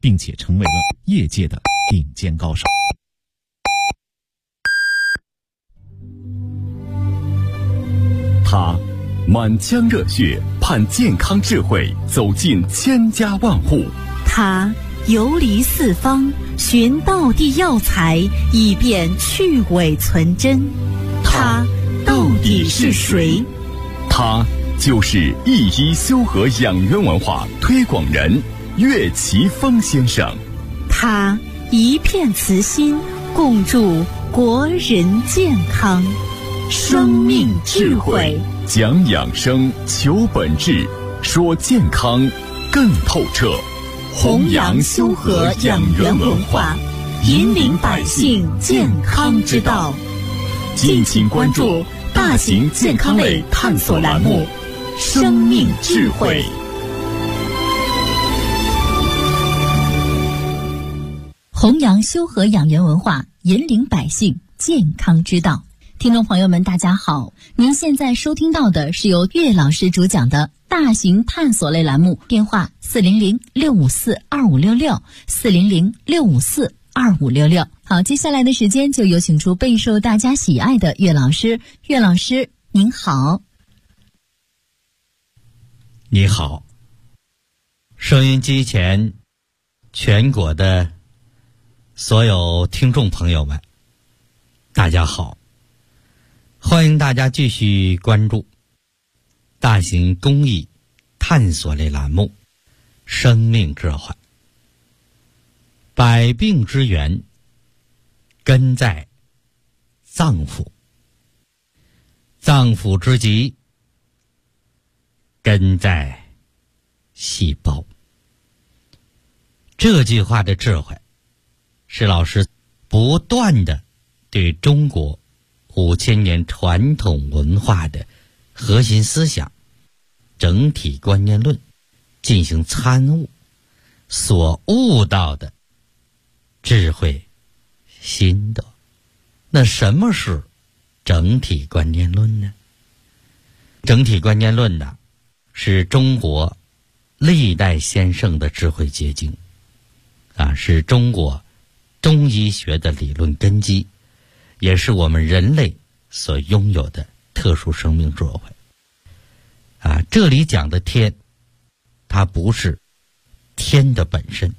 并且成为了业界的顶尖高手。 他满腔热血盼健康智慧走进千家万户， 他游离四方寻道地药材，以便去伪存真。他到底是谁？ 他就是一医修和养元文化推广人岳奇峰先生。 他一片慈心，共筑国人健康。生命智慧， 讲养生，求本质，说健康更透彻。 弘扬修和养元文化，引领百姓健康之道。敬请关注大型健康类探索栏目《生命智慧》。弘扬修和养元文化，引领百姓健康之道。听众朋友们，大家好，您现在收听到的是由岳老师主讲的大型探索类栏目，电话400-654-2566，400-654-2566。好，接下来的时间就有请出备受大家喜爱的岳老师。岳老师您好。 你好，收音机前全国的所有听众朋友们，大家好，欢迎大家继续关注大型公益探索类栏目《生命智慧》。百病之源根在脏腑，脏腑之疾根在细胞。这句话的智慧是老师不断的对中国5000年传统文化的核心思想整体观念论进行参悟所悟到的智慧心得。那什么是整体观念论呢？整体观念论呢，是中国历代先圣的智慧结晶是中国中医学的理论根基，也是我们人类所拥有的特殊生命智慧这里讲的天，它不是天的本身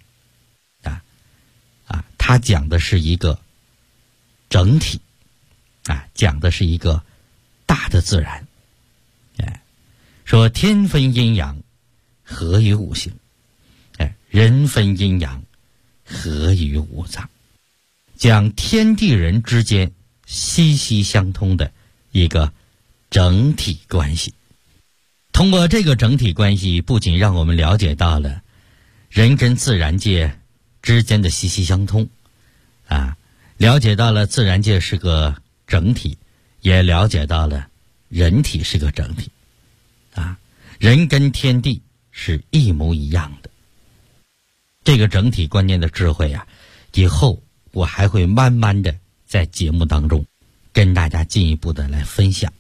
它讲的是一个整体讲的是一个大的自然。说天分阴阳，合于五行；人分阴阳，合于五脏。讲天地人之间息息相通的一个整体关系。通过这个整体关系，不仅让我们了解到了人跟自然界之间的息息相通了解到了自然界是个整体，也了解到了人体是个整体人跟天地是一模一样的。这个整体观念的智慧以后我还会慢慢的在节目当中跟大家进一步的来分享。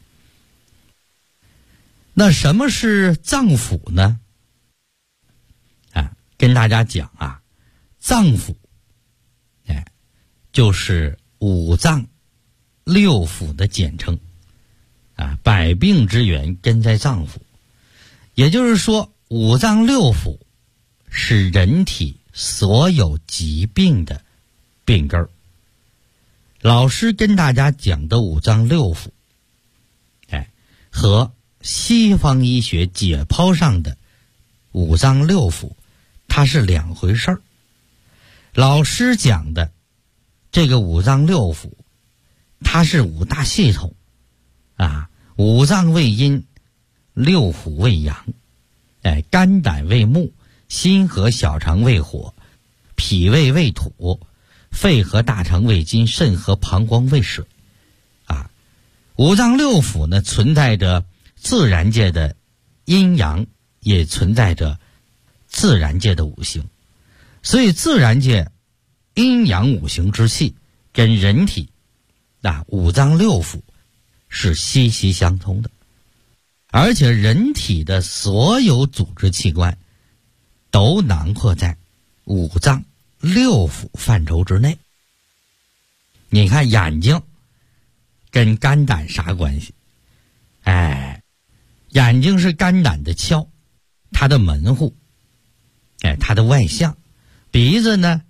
那什么是脏腑呢？跟大家讲脏腑就是五脏六腑的简称百病之源根在脏腑。也就是说，五脏六腑是人体所有疾病的病根儿。老师跟大家讲的五脏六腑和西方医学解剖上的五脏六腑它是两回事儿。老师讲的这个五脏六腑它是五大系统五脏为阴，六腑为阳，肝胆为木，心和小肠为火，脾胃为土，肺和大肠为金，肾和膀胱为水五脏六腑呢，存在着自然界的阴阳，也存在着自然界的五行。所以自然界阴阳五行之气跟人体五脏六腑是息息相通的。而且人体的所有组织器官都囊括在五脏六腑范畴之内。你看眼睛跟肝胆啥关系？眼睛是肝胆的窍，它的门户，它的外象。鼻子呢，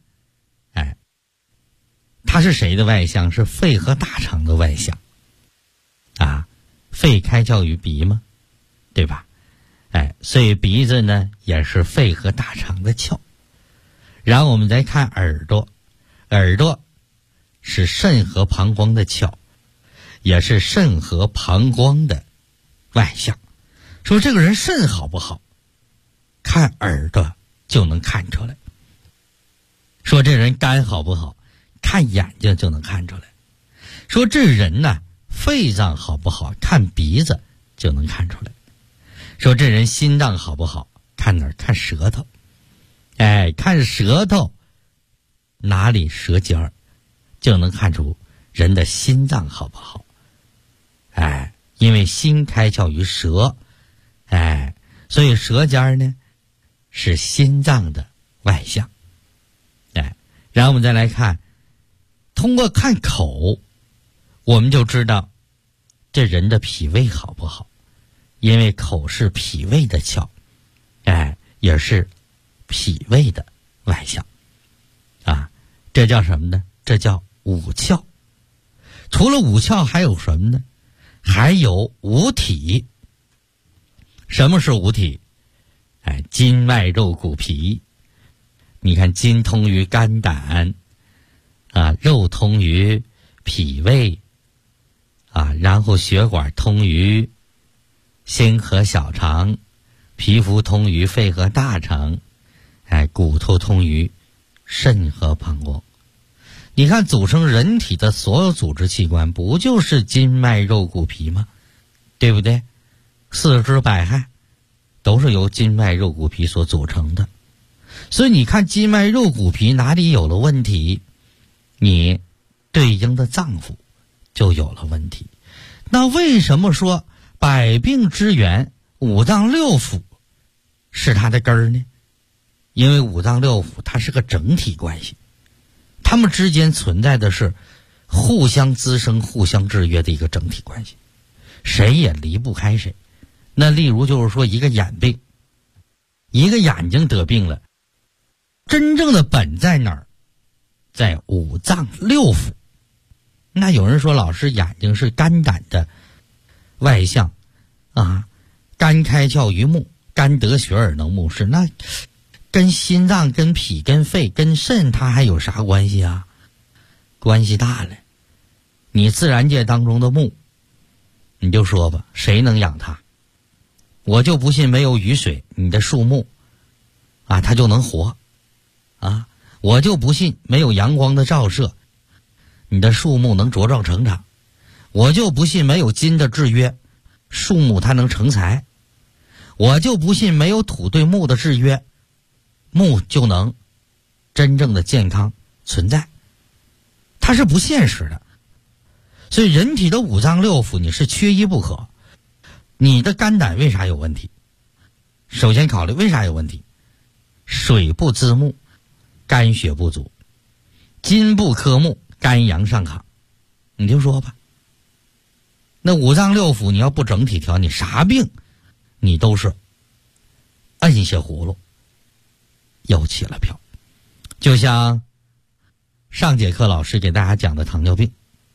它是谁的外象？是肺和大肠的外象啊。肺开窍于鼻嘛，对吧？所以鼻子呢也是肺和大肠的窍。然后我们再看耳朵，耳朵是肾和膀胱的窍，也是肾和膀胱的外象。说这个人肾好不好，看耳朵就能看出来。说这人肝好不好，看眼睛就能看出来。说这人呢，肺脏好不好，看鼻子就能看出来。说这人心脏好不好，看哪儿？看舌头。看舌头哪里舌尖儿，就能看出人的心脏好不好。因为心开窍于舌，所以舌尖儿呢是心脏的外象。然后我们再来看，通过看口，我们就知道这人的脾胃好不好，因为口是脾胃的窍，也是脾胃的外象啊。这叫什么呢？这叫五窍。除了五窍还有什么呢？还有五体。什么是五体？筋脉肉骨皮。你看，筋通于肝胆肉通于脾胃然后血管通于心和小肠，皮肤通于肺和大肠，骨头通于肾和膀胱。你看，组成人体的所有组织器官，不就是筋脉肉骨皮吗？对不对？四肢百骸都是由筋脉肉骨皮所组成的。所以你看，筋脉肉骨皮哪里有了问题，你对应的脏腑就有了问题。那为什么说百病之源五脏六腑是它的根儿呢？因为五脏六腑它是个整体关系，它们之间存在的是互相滋生、互相制约的一个整体关系，谁也离不开谁。那例如就是说，一个眼病，一个眼睛得病了，真正的本在哪儿？在五脏六腑。那有人说，老师，眼睛是肝胆的外象肝开窍于目，肝得血而能目视。那跟心脏、跟脾、跟肺、跟肾它还有啥关系啊？关系大了。你自然界当中的木，你就说吧，谁能养它？我就不信没有雨水，你的树木它就能活我就不信没有阳光的照射，你的树木能茁壮成长。我就不信没有金的制约，树木它能成材。我就不信没有土对木的制约，木就能真正的健康存在。它是不现实的。所以人体的五脏六腑你是缺一不可。你的肝胆为啥有问题？首先考虑为啥有问题？水不滋木，肝血不足；金不克木，肝阳上亢。你就说吧，那五脏六腑你要不整体调，你啥病你都是摁下葫芦又起了瓢。就像上节课老师给大家讲的糖尿病，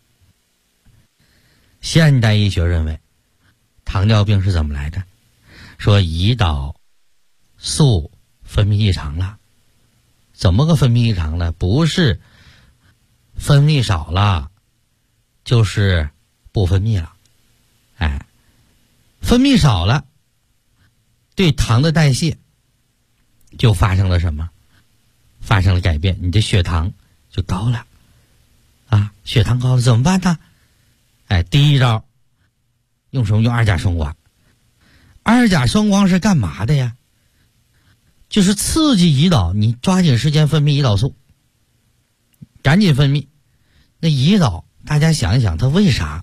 现代医学认为糖尿病是怎么来的？说胰岛素分泌异常了。怎么个分泌异常了？不是分泌少了，就是不分泌了。分泌少了，对糖的代谢就发生了什么？发生了改变，你的血糖就高了血糖高了怎么办呢？第一招用什么？用二甲双胍。二甲双胍是干嘛的呀？就是刺激胰岛，你抓紧时间分泌胰岛素，赶紧分泌。那胰岛大家想一想，它为啥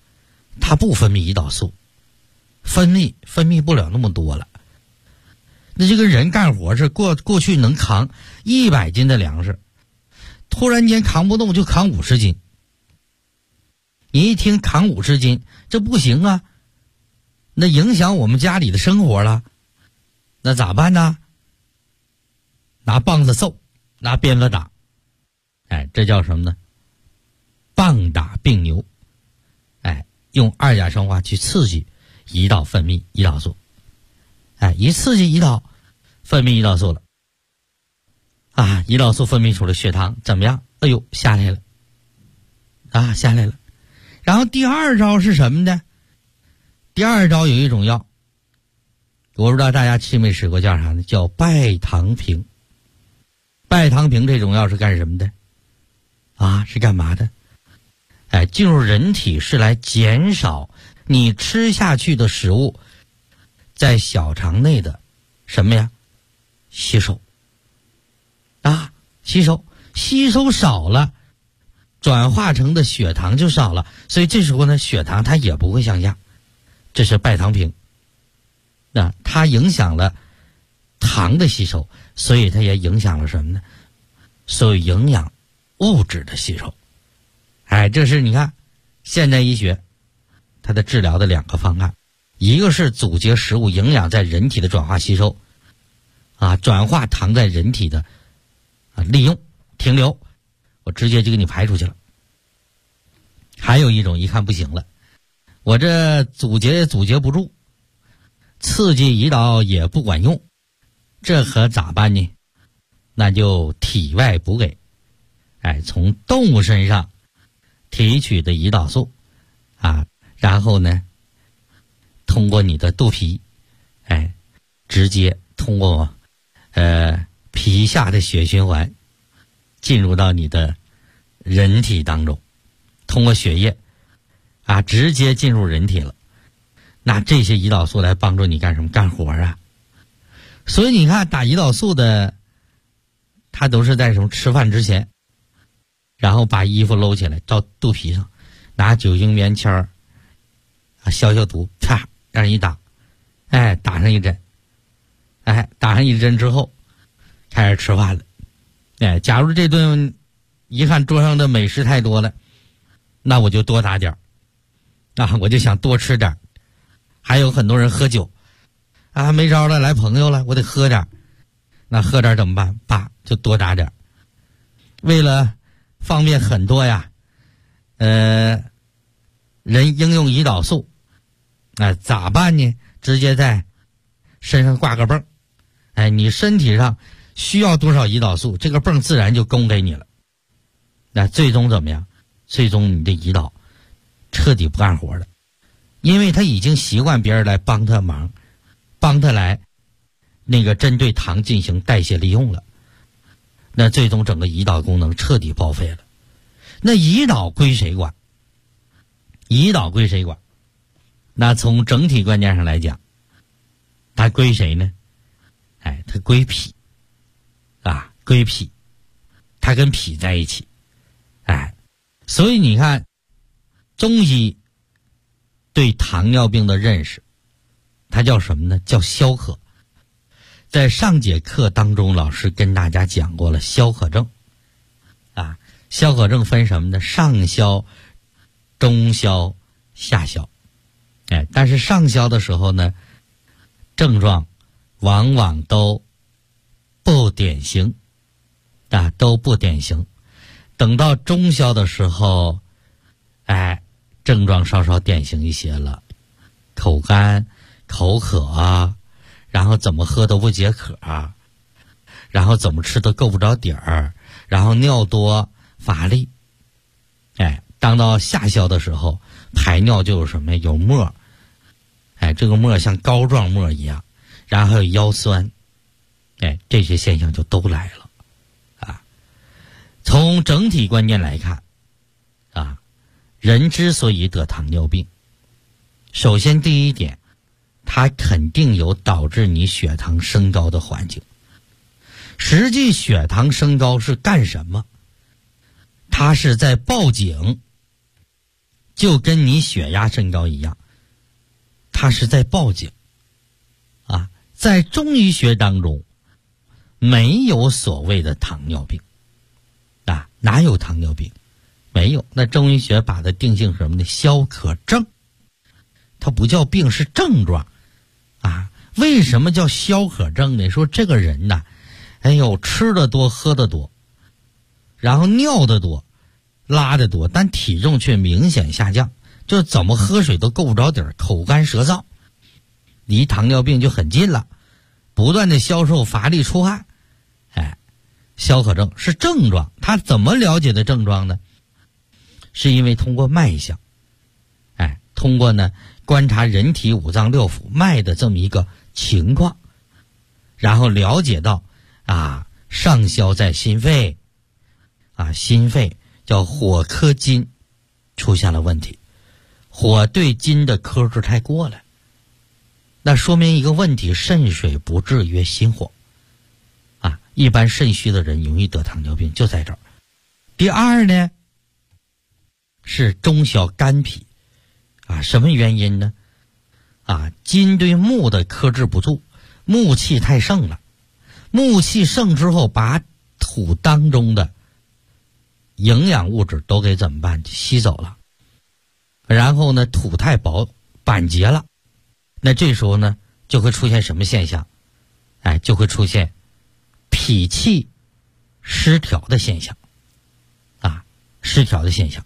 它不分泌胰岛素？分泌不了那么多了。 那这个人干活是过去能扛100斤的粮食，突然间扛不动就扛50斤。你一听扛50斤，这不行啊，那影响我们家里的生活了，那咋办呢？拿棒子揍，拿鞭子打，这叫什么呢？棒打病牛。用2甲双胍去刺激胰岛分泌胰岛素，一刺激胰岛分泌胰岛素了，胰岛素分泌出了血糖怎么样？哎呦，下来了，下来了。然后第2招是什么呢？第2招有一种药，我不知道大家吃没吃过，叫啥呢？叫拜糖平。拜糖平这种药是干什么的？是干嘛的？进入人体是来减少你吃下去的食物在小肠内的什么呀？吸收。吸收少了，转化成的血糖就少了，所以这时候呢，血糖它也不会向下。这是拜糖平。它影响了糖的吸收，所以它也影响了什么呢？所以营养物质的吸收。这是你看现代医学它的治疗的2个方案，一个是阻截食物营养在人体的转化吸收，转化糖在人体的利用停留，我直接就给你排出去了。还有一种一看不行了，我这阻截不住，刺激胰岛也不管用，这可咋办呢？那就体外补给，从动物身上提取的胰岛素然后呢通过你的肚皮直接通过皮下的血循环进入到你的人体当中，通过血液直接进入人体了。那这些胰岛素来帮助你干什么？干活啊。所以你看打胰岛素的他都是在什么吃饭之前，然后把衣服搂起来到肚皮上，拿酒精棉签消毒，啪让人一打，打上一针，打上一针之后开始吃饭了。假如这顿一看桌上的美食太多了，那我就多打点我就想多吃点。还有很多人喝酒没招了，来朋友了，我得喝点，那喝点怎么办？叭就多打点。为了方便很多呀，人应用胰岛素，咋办呢？直接在身上挂个泵，你身体上需要多少胰岛素，这个泵自然就供给你了。那最终怎么样？最终你的胰岛彻底不干活了，因为他已经习惯别人来帮他忙，帮他来那个针对糖进行代谢利用了。那最终整个胰岛功能彻底报废了。那胰岛归谁管？胰岛归谁管？那从整体观念上来讲，它归谁呢？它归脾归脾，它跟脾在一起。所以你看中医对糖尿病的认识，它叫什么呢？叫消渴。在上节课当中，老师跟大家讲过了消渴症消渴症分什么呢？上消、中消、下消。但是上消的时候呢，症状往往都不典型都不典型。等到中消的时候，症状稍稍典型一些了，口干、口渴然后怎么喝都不解渴然后怎么吃都够不着底儿，然后尿多乏力。当到下消的时候，排尿就有什么呀？有沫，这个沫像膏状沫一样，然后还有腰酸，这些现象就都来了从整体观念来看人之所以得糖尿病，首先第一点，它肯定有导致你血糖升高的环境。实际血糖升高是干什么？它是在报警，就跟你血压升高一样，它是在报警在中医学当中没有所谓的糖尿病啊，哪有糖尿病？没有。那中医学把它定性什么呢？消渴症，它不叫病，是症状啊。为什么叫消渴症呢？说这个人呐，哎呦，吃的多，喝的多，然后尿的多，拉的多，但体重却明显下降，就怎么喝水都够不着底儿，口干舌燥，离糖尿病就很近了，不断的消瘦、乏力、出汗。消渴症是症状，他怎么了解的症状呢？是因为通过脉象，通过呢观察人体五脏六腑脉的这么一个情况，然后了解到上消在心肺，心肺叫火克金出现了问题，火对金的克制太过了，那说明一个问题，肾水不制约心火一般肾虚的人容易得糖尿病，就在这儿。第二呢是中小肝脾什么原因呢？金对木的克制不住，木气太盛了，木气盛之后把土当中的营养物质都给怎么办？吸走了，然后呢土太薄，板结了，那这时候呢就会出现什么现象？就会出现脾气失调的现象失调的现象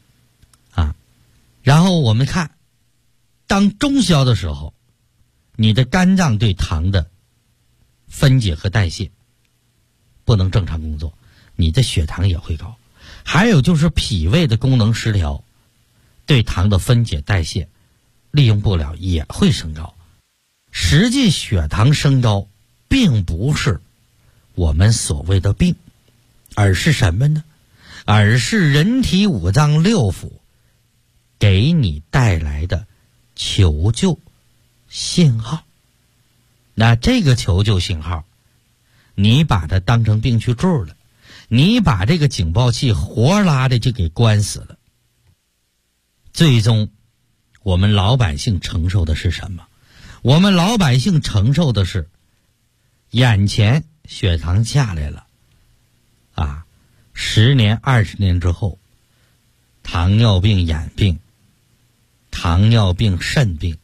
然后我们看当中消的时候，你的肝脏对糖的分解和代谢不能正常工作，你的血糖也会高。还有就是脾胃的功能失调，对糖的分解代谢利用不了，也会升高。实际血糖升高并不是我们所谓的病，而是什么呢？而是人体五脏六腑给你带来的求救信号。那这个求救信号，你把它当成病去治了，你把这个警报器活拉的就给关死了。最终我们老百姓承受的是什么？我们老百姓承受的是眼前血糖下来了10年20年之后，糖尿病眼病，糖尿病肾病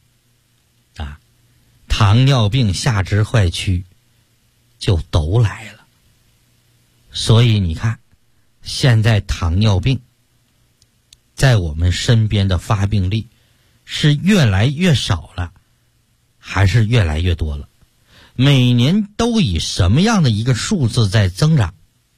糖尿病下肢坏曲就都来了。所以你看现在糖尿病在我们身边的发病率是越来越少了还是越来越多了？每年都以什么样的一个数字在增长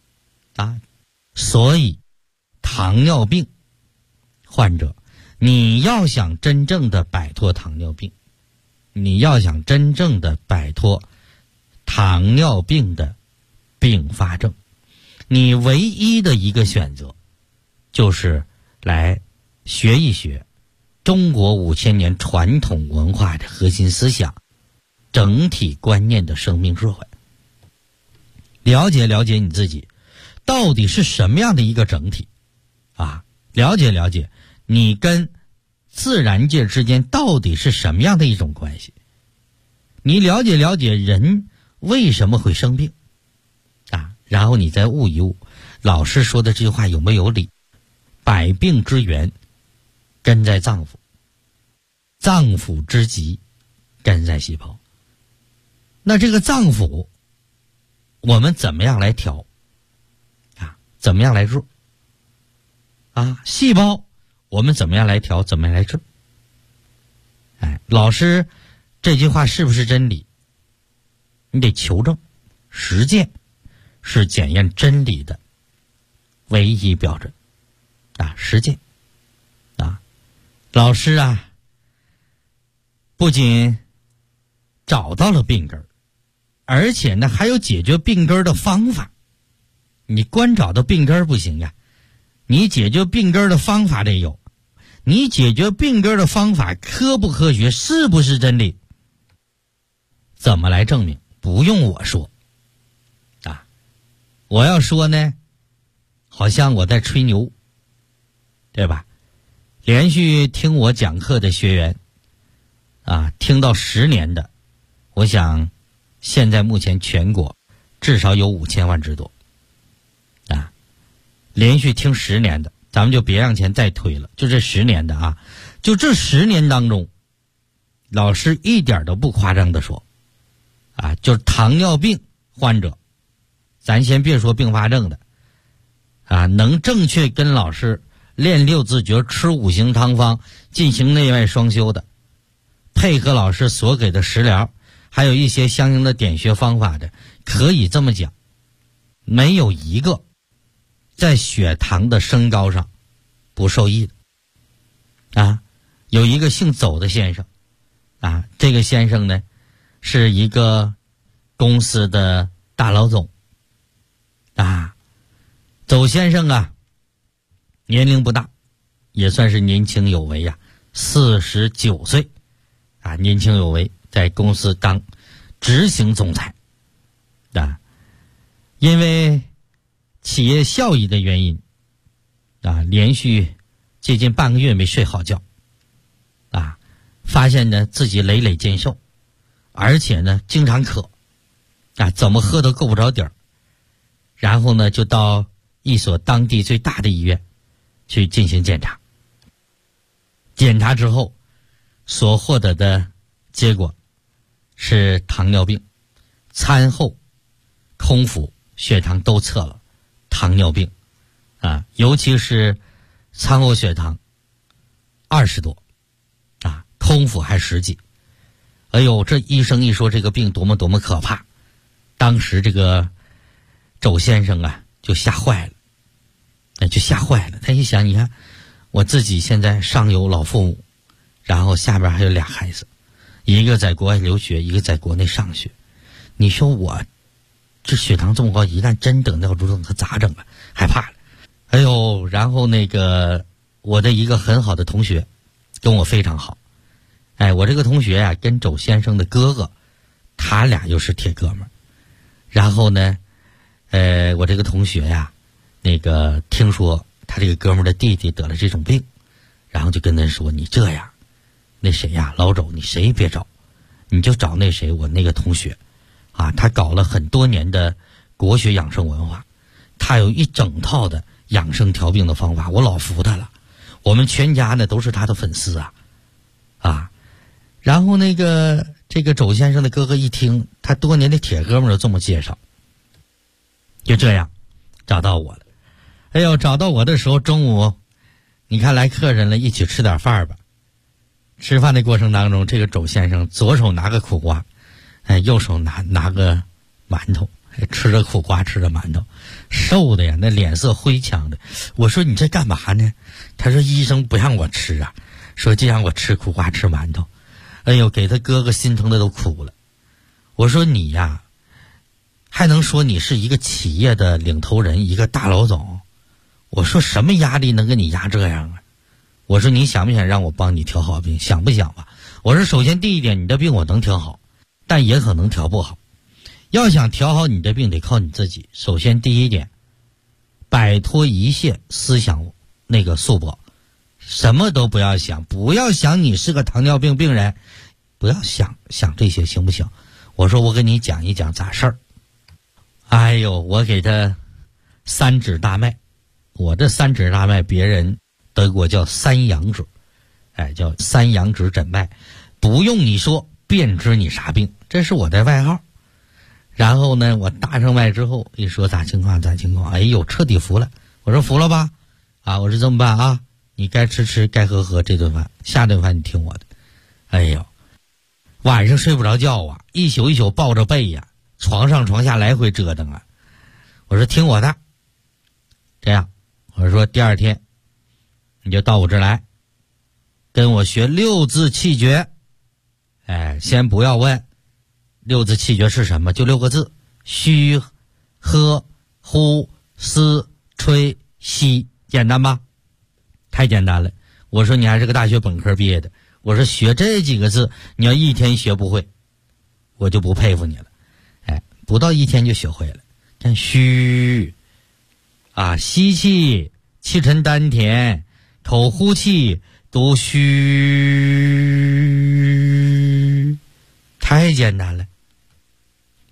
所以糖尿病患者，你要想真正的摆脱糖尿病，你要想真正的摆脱糖尿病的并发症，你唯一的一个选择就是来学一学中国5000年传统文化的核心思想，整体观念的生命智慧，了解了解你自己到底是什么样的一个整体了解了解你跟自然界之间到底是什么样的一种关系，你了解了解人为什么会生病然后你再悟一悟老师说的这句话有没有理？百病之源根在脏腑，脏腑之疾根在细胞。那这个脏腑我们怎么样来调怎么样来治细胞我们怎么样来调，怎么样来治？老师这句话是不是真理？你得求证，实践是检验真理的唯一标准实践老师不仅找到了病根，而且呢还有解决病根的方法。你光找到病根不行呀，你解决病根的方法得有。你解决病根的方法科不科学，是不是真理？怎么来证明？不用我说我要说呢好像我在吹牛，对吧？连续听我讲课的学员听到10年的，我想现在目前全国至少有5000万之多啊，连续听10年的，咱们就别让钱再推了，就这10年的啊，就这10年当中，老师一点都不夸张的说啊，就是糖尿病患者，咱先别说并发症的啊，能正确跟老师练6字诀、吃5行汤方、进行内外双修的，配合老师所给的食疗，还有一些相应的点穴方法的，可以这么讲，没有一个在血糖的升高上不受益的啊。有一个姓邹的先生啊，这个先生呢是一个公司的大老总啊。邹先生啊年龄不大，也算是年轻有为呀，49岁啊，年轻有为，在公司当执行总裁啊。因为企业效益的原因啊，连续接近半个月没睡好觉啊，发现呢自己累累健瘦，而且呢经常渴啊，怎么喝都够不着底儿。然后呢就到一所当地最大的医院去进行检查，检查之后所获得的结果是糖尿病，餐后空腹血糖都测了糖尿病啊，尤其是餐后血糖20多啊，空腹还10几。哎呦，这医生一说这个病多么多么可怕，当时这个周先生啊就吓坏了，他一想，你看我自己现在上有老父母，然后下边还有俩孩子，一个在国外留学，一个在国内上学，你说我这血糖这么高，一旦真得尿毒症可咋整啊？害怕了。哎呦，然后那个我的一个很好的同学跟我非常好，哎，我这个同学呀跟周先生的哥哥，他俩又是铁哥们儿。然后呢我这个同学呀那个听说他这个哥们儿的弟弟得了这种病，然后就跟他说，你这样那谁呀，老周你谁也别找，你就找那谁，我那个同学啊，他搞了很多年的国学养生文化，他有一整套的养生调病的方法，我老服他了，我们全家呢都是他的粉丝啊。然后这个周先生的哥哥一听他多年的铁哥们儿都这么介绍，就这样找到我了。哎呦，找到我的时候中午你看来客人了，一起吃点饭吧。吃饭的过程当中，这个周先生左手拿个苦瓜，右手拿个馒头，吃着苦瓜吃着馒头，瘦的呀，那脸色灰呛的。我说你这干嘛呢？他说医生不让我吃啊，说就让我吃苦瓜吃馒头。哎呦，给他哥哥心疼的都哭了。我说你呀还能说你是一个企业的领头人，一个大老总，我说什么压力能给你压这样啊？我说你想不想让我帮你调好病？想不想吧？我说首先第一点，你的病我能调好，但也可能调不好。要想调好你的病得靠你自己。首先第一点，摆脱一切思想那个束缚，什么都不要想，不要想你是个糖尿病病人，不要想这些，行不行？我说我跟你讲一讲咋事儿。哎呦，我给他3指大脉，我这3指大脉别人德国叫3阳指，叫3阳指诊脉，不用你说便知你啥病，这是我的外号。然后呢我搭上脉之后一说咋情况，哎呦彻底服了。我说服了吧啊，我说这么办啊，你该吃该喝这顿饭，下顿饭你听我的。哎呦，晚上睡不着觉啊，一宿一宿抱着背呀，床上床下来回折腾啊。我说听我的，这样我说第二天你就到我这儿来跟我学6字气诀。先不要问6字气诀是什么，就6个字，虚喝呼吸吹吸，简单吧？太简单了。我说你还是个大学本科毕业的，我说学这几个字你要一天学不会我就不佩服你了。不到1天就学会了。但虚啊，吸气气沉丹田，口呼气读虚，太简单了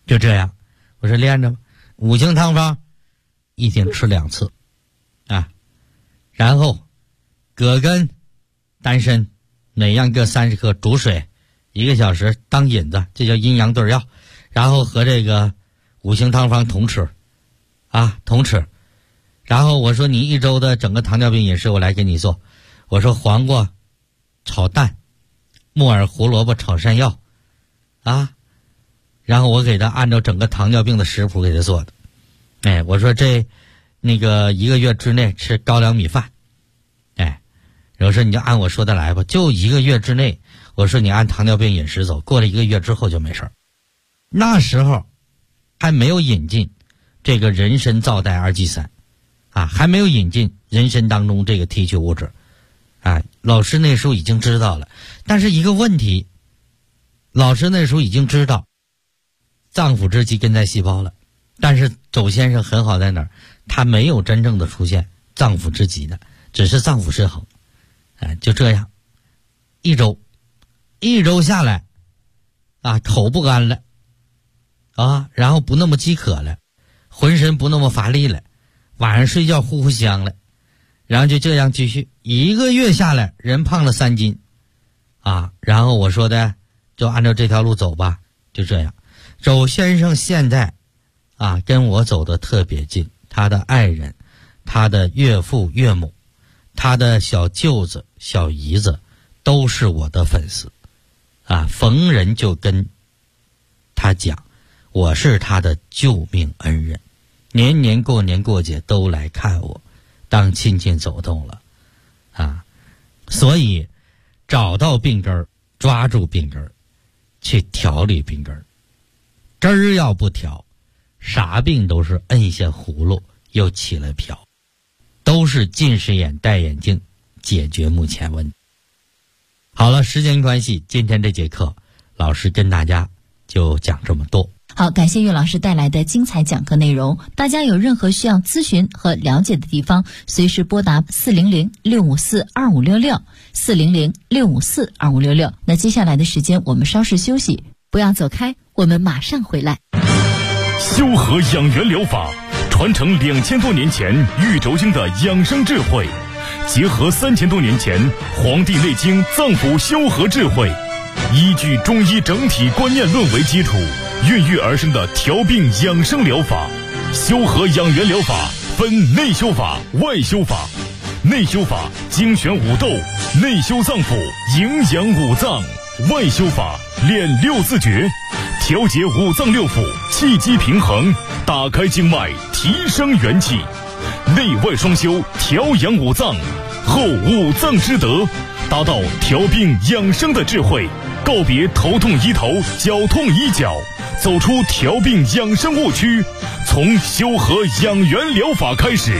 就这样，我说练着吧，5星汤方一天吃2次啊，然后葛根、丹参每样各30克，煮水1个小时当引子，这叫阴阳对药。然后和这个5星汤方同吃啊，同吃。然后我说你1周的整个糖尿病饮食我来给你做，我说黄瓜炒蛋，木耳胡萝卜炒山药啊，然后我给他按照整个糖尿病的食谱给他做的。哎，我说这1个月之内吃高粱米饭，哎，然后说你就按我说的来吧，就1个月之内，我说你按糖尿病饮食走，过了1个月之后就没事儿。那时候还没有引进这个人参皂苷2G3啊，还没有引进人参当中这个提取物质啊，老师那时候已经知道了。但是一个问题，老师那时候已经知道脏腑之疾根在细胞了，但是周先生很好在哪儿，他没有真正的出现脏腑之疾的，只是脏腑失衡。哎，就这样一周下来啊，口不干了啊，然后不那么饥渴了，浑身不那么乏力了，晚上睡觉呼呼香了，然后就这样继续1个月下来，人胖了3斤啊。然后我说的就按照这条路走吧，就这样。周先生现在啊跟我走得特别近，他的爱人、他的岳父岳母、他的小舅子小姨子都是我的粉丝啊，逢人就跟他讲我是他的救命恩人，年年过年过节都来看我，当亲戚走动了啊。所以找到病根儿，抓住病根儿，去调理病根儿，根儿要不调，啥病都是摁下葫芦又起了瓢，都是近视眼戴眼镜解决目前问题。好了，时间关系，今天这节课老师跟大家就讲这么多。 好，感谢岳老师带来的精彩讲课内容。大家有任何需要咨询和了解的地方，随时拨打400-654-2566 400-654-2566。那接下来的时间我们稍事休息，不要走开，我们马上回来。 修和养元疗法传承2000多年前玉轴经的养生智慧，结合3000多年前《黄帝内经》脏腑修和智慧，依据中医整体观念论为基础，孕育而生的调病养生疗法。修和养元疗法分内修法、外修法。内修法精选五斗，内修脏腑，营养五脏；外修法练6字诀，调节五脏六腑，气机平衡，打开经脉，提升元气。内外双修，调养五脏，后五脏之德，达到调病养生的智慧，告别头痛医头，脚痛医脚，走出调病养生误区，从修和养元疗法开始。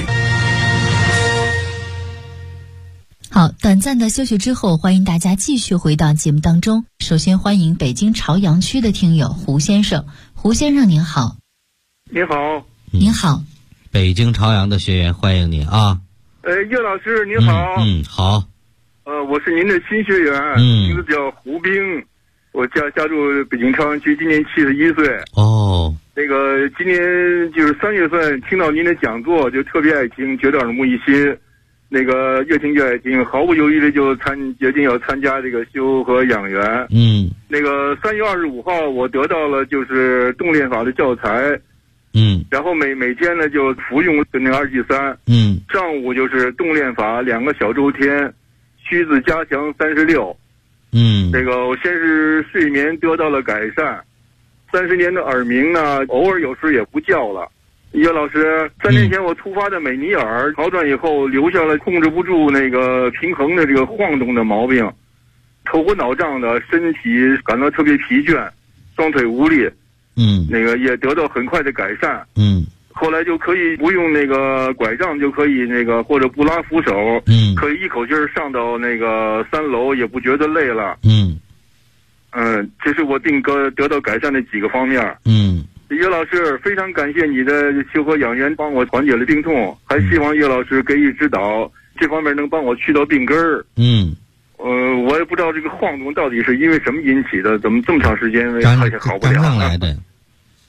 好，短暂的休息之后，欢迎大家继续回到节目当中。首先欢迎北京朝阳区的听友胡先生。胡先生您好。 您好。 您好。 北京朝阳的学员欢迎您啊。 岳老师您好。 好。 我是您的新学员，名字叫胡兵，我家住北京朝阳区，今年71岁。 哦。 那个今年就是3月份听到您的讲座，就特别爱听，觉得耳目一新。那个越听越爱听，毫不犹豫的就决定要参加这个修和养元。那个3月25号我得到了就是动练法的教材。然后每天呢就服用那个2G3。上午就是动练法2个小周天，须子加强36。这个我先是睡眠得到了改善，30年的耳鸣呢，偶尔有时也不叫了。岳老师，3年前我突发的美尼尔好转以后，留下了控制不住那个平衡的这个晃动的毛病，头昏脑胀的，身体感到特别疲倦，双腿无力。那个也得到很快的改善。后来就可以不用那个拐杖，就可以那个或者不拉扶手，可以一口气儿上到那个3楼，也不觉得累了。这是我得到改善的几个方面。岳老师，非常感谢你的修和养元帮我缓解了病痛，还希望岳老师给予指导，这方面能帮我去到病根儿。我也不知道这个晃动到底是因为什么引起的，怎么这么长时间还是好不了。 刚来的。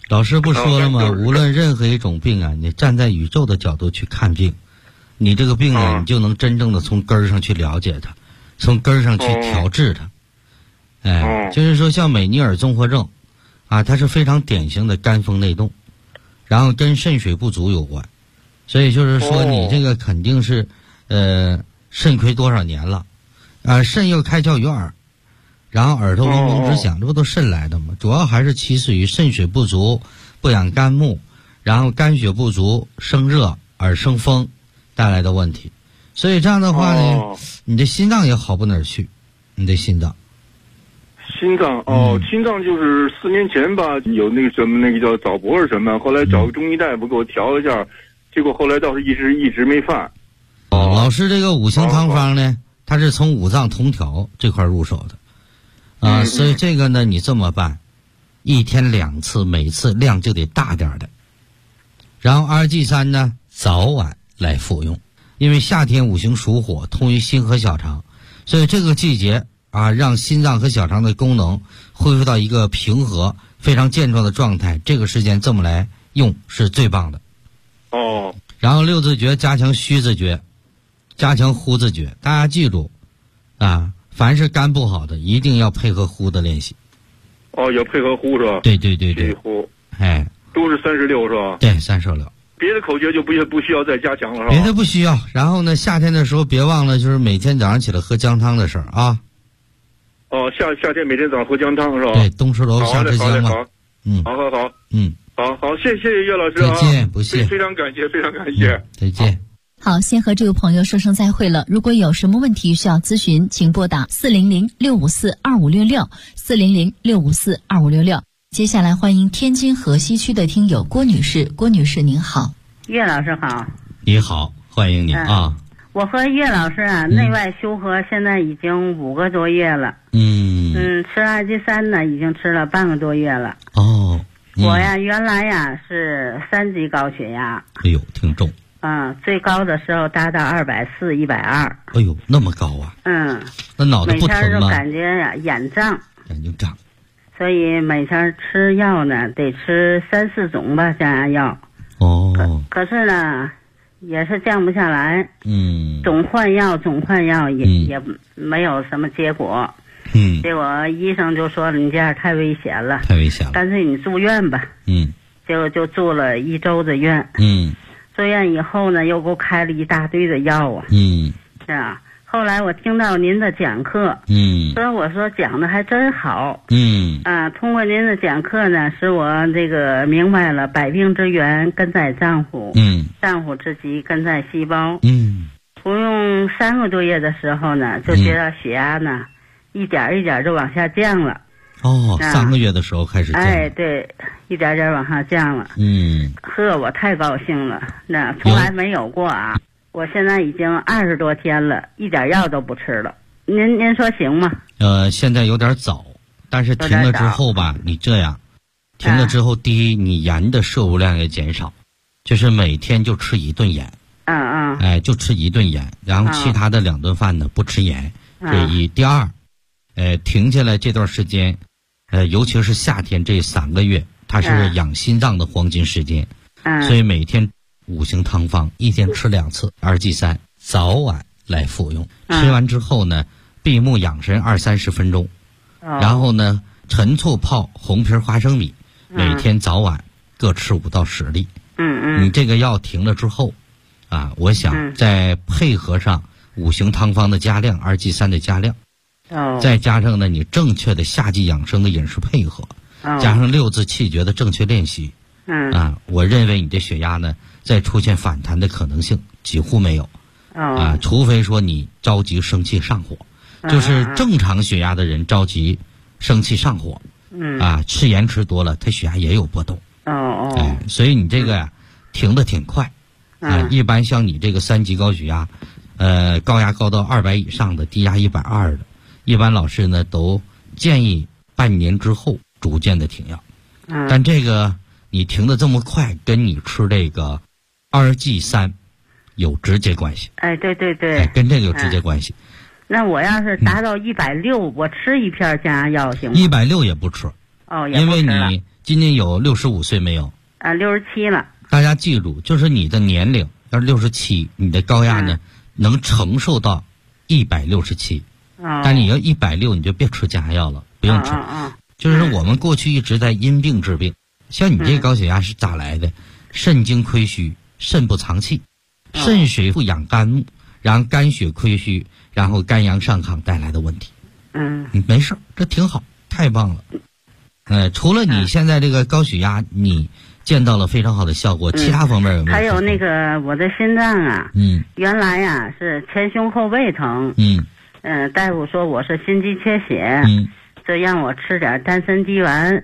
老师不说了吗？无论任何一种病啊，你站在宇宙的角度去看病，你这个病啊，你就能真正的从根儿上去了解它，从根儿上去调治它。就是说像美尼尔综合症啊，它是非常典型的肝风内动，然后跟肾水不足有关，所以就是说你这个肯定是肾亏多少年了啊，肾又开窍于耳，然后耳朵嗡嗡直响，这不都肾来的吗？主要还是起始于肾水不足，不养肝木，然后肝血不足，生热耳生风带来的问题。所以这样的话呢，你的心脏也好不哪儿去，你的心脏。 心脏心脏就是4年前吧，有那个什么那个叫早搏是什么，后来找个中医大夫给我调了一下，结果后来倒是一直没犯。 老师这个五行汤方呢，它是从五脏同调这块入手的所以这个呢你这么办，1天2次，每次量就得大点的，然后2G3呢早晚来服用，因为夏天五行属火，通于心和小肠，所以这个季节让心脏和小肠的功能恢复到一个平和非常健壮的状态，这个时间这么来用是最棒的。然后6字诀加强虚字诀，加强呼字诀，大家记住凡是肝不好的一定要配合呼的练习。 要配合呼是吧？ 对， 呼都是36是吧？ 对，36。别的口诀就不需要再加强了是吧？ 别的不需要。然后呢，夏天的时候别忘了就是每天早上起来喝姜汤的事儿啊。 夏天每天早上喝姜汤是吧？ 对，冬吃萝卜夏吃姜嘛。 好，谢谢岳老师再见，不谢， 非常感谢。 再见。 好，先和这位朋友说声再会了。如果有什么问题需要咨询，请拨打400-654-2566 400-654-2566。接下来欢迎天津河西区的听友郭女士。郭女士您好。 岳老师好。 你好，欢迎你我和岳老师内外修合现在已经5个多月了。吃2G3呢已经吃了半个多月了。我原来是3级高血压。 哎呦，挺重。 最高的时候达到240、120。 哎呦，那么高啊！那脑袋不疼吗？ 每天就感觉眼胀。 眼睛胀。 所以每天吃药呢得吃3、4种吧降压药。可是呢也是降不下来。总换药也没有什么结果。结果医生就说你这样太危险了，干脆你住院吧。结果就住了1周的院。住院以后呢又给我开了一大堆的药后来我听到您的讲课，我说讲的还真好。通过您的讲课呢，使我这个明白了百病之源根在脏腑，脏腑之疾根在细胞。服用3个多月的时候呢，就觉得血压呢一点一点就往下降了。 3个月的时候开始降。 对，一点点往下降了。我太高兴了，那从来没有过我现在已经20多天了，一点药都不吃了。您说行吗？ 现在有点早，但是停了之后吧，你这样，停了之后，第一，你盐的摄入量也减少，就是每天就吃1顿盐。就吃1顿盐，然后其他的2顿饭呢不吃盐。这一，第二，停下来这段时间，尤其是夏天这3个月，它是养心脏的黄金时间，所以每天五行汤方1天吃2次2G3，早晚来服用。吃完之后呢，闭目养神20-30分钟，然后呢，陈醋泡红皮花生米，每天早晚各吃5到10粒。你这个药停了之后，我想再配合上五行汤方的加量2G3的加量，再加上呢你正确的夏季养生的饮食配合，加上6字气诀的正确练习，我认为你的血压呢再出现反弹的可能性几乎没有。除非说你着急生气上火，就是正常血压的人着急生气上火，吃盐吃多了他血压也有波动。所以你这个停得挺快。一般像你这个3级高血压，高压高到200以上的，低压120的，一般老师呢都建议半年之后逐渐的停药。但这个你停的这么快，跟你吃这个2G3有直接关系。 对， 跟这个有直接关系。 那我要是达到160，我吃1片降压药行吗 ？160也不吃。 也不吃了。 因为你今年有65岁没有 ？67了。 大家记住，就是你的年龄要是67，你的高压呢能承受到167。但你要160，你就别吃降压药了，不用吃。就是我们过去一直在因病治病，像你这高血压是咋来的？肾精亏虚，肾不藏气，肾水不养肝木，然后肝血亏虚，然后肝阳上亢带来的问题。没事，这挺好，太棒了。除了你现在这个高血压，你见到了非常好的效果，其他方面有没有？ 还有那个我的心脏啊，原来呀是前胸后背疼，大夫说我是心肌缺血，就让我吃点丹参肌丸，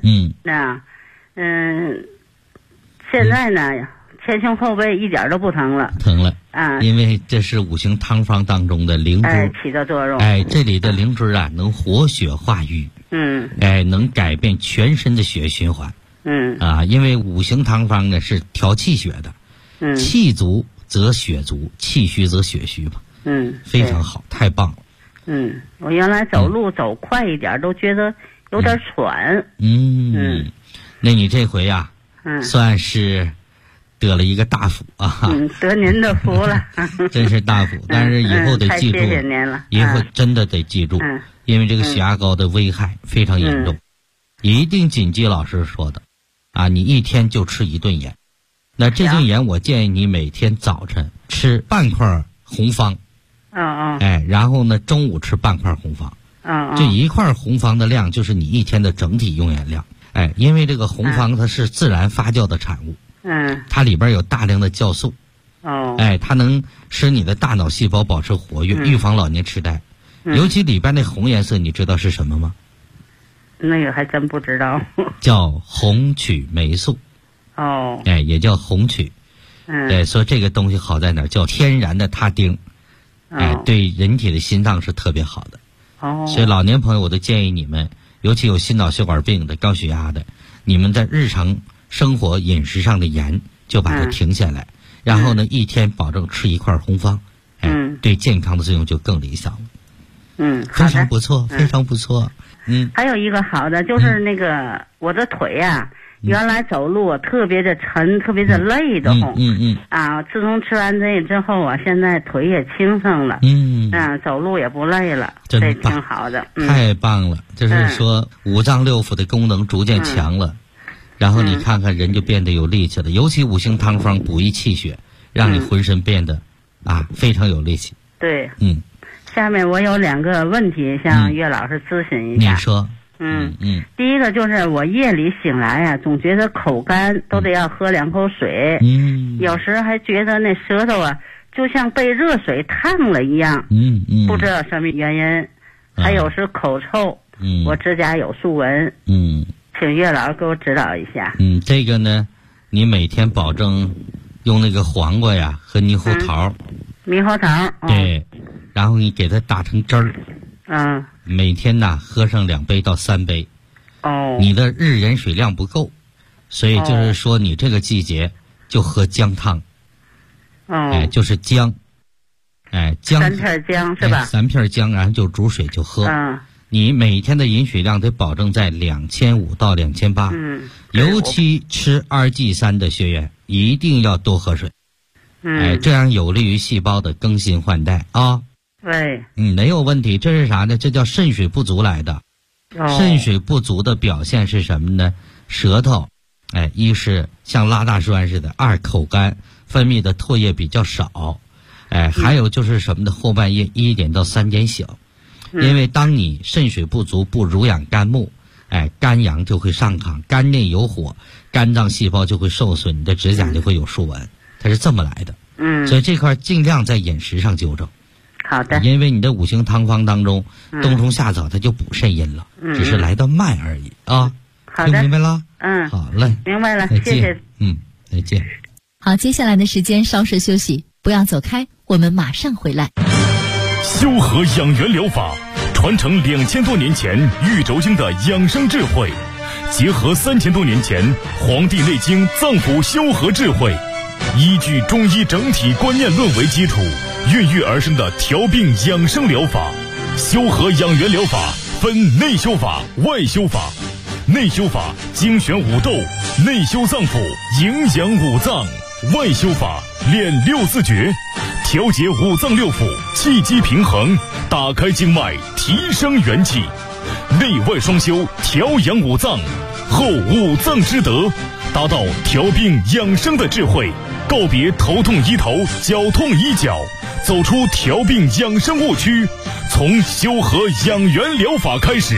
现在呢前胸后背一点都不疼了，因为这是五行汤方当中的灵芝， 起的作用。 这里的灵芝啊，能活血化瘀，能改变全身的血液循环，因为五行汤方呢是调气血的，气足则血足，气虚则血虚嘛，非常好，太棒了。 我原来走路走快一点都觉得有点喘。 那你这回呀，算是得了一个大福啊！ 得您的福了， 真是大福。但是以后得记住， 谢谢您了。 以后真的得记住，因为这个血压高的危害非常严重，一定谨记老师说的你一天就吃1顿盐。那这顿盐，我建议你每天早晨吃半块红方。然后呢，中午吃半块红方，这一块红方的量就是你一天的整体用盐量。因为这个红方它是自然发酵的产物，它里边有大量的酵素，它能使你的大脑细胞保持活跃，预防老年痴呆。尤其里边那红颜色，你知道是什么吗？ 那个还真不知道。 叫红曲霉素。也叫红曲。所以这个东西好在哪儿？叫天然的他丁。对人体的心脏是特别好的。所以老年朋友我都建议你们，尤其有心脑血管病的、高血压的，你们在日常生活饮食上的盐就把它停下来，然后呢一天保证吃1块红方，对健康的作用就更理想了。非常不错，非常不错。 还有一个好的就是那个我的腿呀，原来走路特别的沉，特别的累的慌。自从吃完这之后现在腿也轻省了。走路也不累了，这挺好的。 太棒了，就是说五脏六腑的功能逐渐强了，然后你看看人就变得有力气了。尤其五行汤方补益气血，让你浑身变得非常有力气。 对。下面我有2个问题向岳老师咨询一下。 你说。 第一个就是我夜里醒来总觉得口干，都得要喝2口水。有时还觉得那舌头就像被热水烫了一样。不知道什么原因。还有时口臭。我指甲有竖纹。请岳老师给我指导一下。 这个呢，你每天保证用那个黄瓜呀和猕猴桃。 猕猴桃。 对，然后你给它打成汁儿。每天喝上2杯到3杯。你的日饮水量不够，所以就是说你这个季节就喝姜汤。就是姜。姜 3片姜是吧 ？3片姜，然后就煮水就喝。你每天的饮水量得保证在2500到2800。尤其吃2G3的学员一定要多喝水。这样有利于细胞的更新换代对。 没有问题。这是啥呢？这叫肾水不足来的。肾水不足的表现是什么呢？舌头，一是像拉大栓似的；2口干，分泌的唾液比较少。还有就是什么呢？后半夜1点到3点醒。因为当你肾水不足，不濡养肝木，肝阳就会上亢，肝内有火，肝脏细胞就会受损，你的指甲就会有竖纹，它是这么来的。所以这块尽量在饮食上纠正。 好的。 因为你的五行汤方当中，冬虫夏草它就补肾阴了，只是来得慢而已好的。 听明白了？好嘞。 明白了， 再见。 谢谢。 再见。 好，接下来的时间稍事休息，不要走开，我们马上回来。 修和养元疗法传承2000多年前玉轴经的养生智慧，结合3000多年前《黄帝内经》脏腑修和智慧，依据中医整体观念论为基础，孕育而生的调病养生疗法。修和养元疗法分内修法、外修法。 内修法精选五斗，内修脏腑营养五脏，外修法练六字诀，调节五脏六腑，气机平衡，打开经脉，提升元气，内外双修，调养五脏，后五脏之德，达到调病养生的智慧，告别头痛医头，脚痛医脚，走出调病养生误区，从修和养元疗法开始。